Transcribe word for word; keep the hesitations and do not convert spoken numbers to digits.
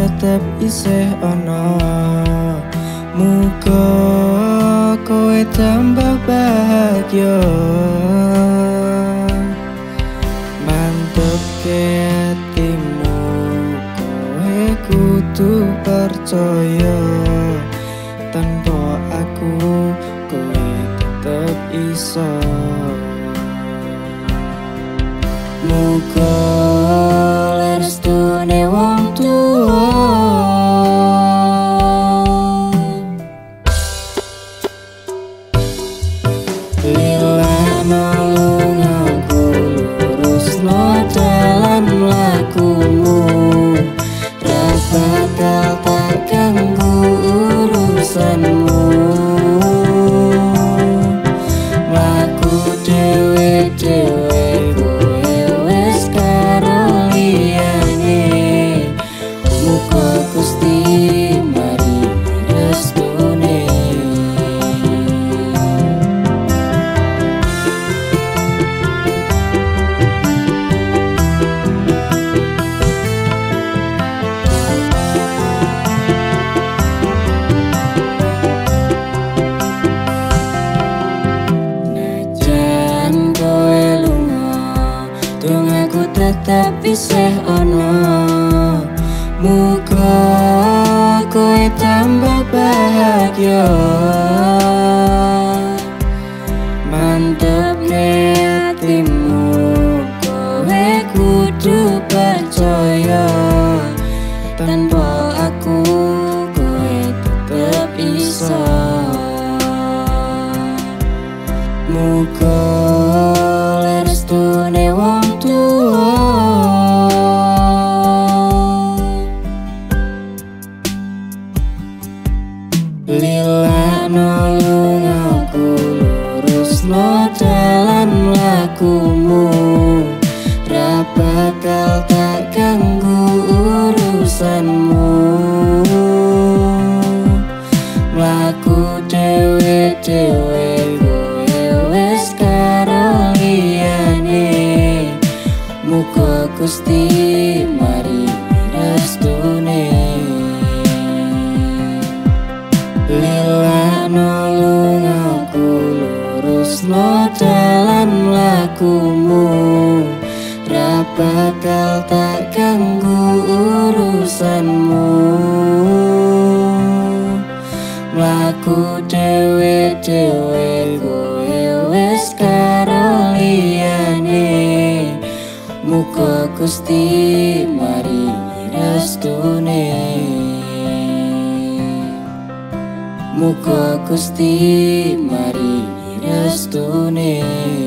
tetep isih ono. Muga kowe tambah bahagia. Mantep ke hatimu, kowe kudu percaya. Tanpa aku kowe tetep iso. Muga lestune wong tuwa. Lilana lungaku, lurusno dalan mlakumu. Ra bakal tak ganggu urusanmu. Mlaku dhewe-dhewe kowe wis karo liyane. Muga Gusti mari restune. Aku tetap isih ono. Muga kowe tambah bahagia. Mantep hatimu, kowe kudu percaya. Tanpa aku kowe tetep iso. Muga lestune wong tuwa. Lilana lungaku, lurusno dalan mlakumu. Ra bakal tak ganggu urusanmu. Mlaku dhewe-dhewe kowe wis karo liyane. Muga Gusti mari restune. Lilana lungaku, lurusno dalan mlakumu. Ra bakal tak ganggu urusanmu. Mlaku dhewe-dhewe kowe wis karo liyane. Muga Gusti mari restune. Muga Gusti mari restune.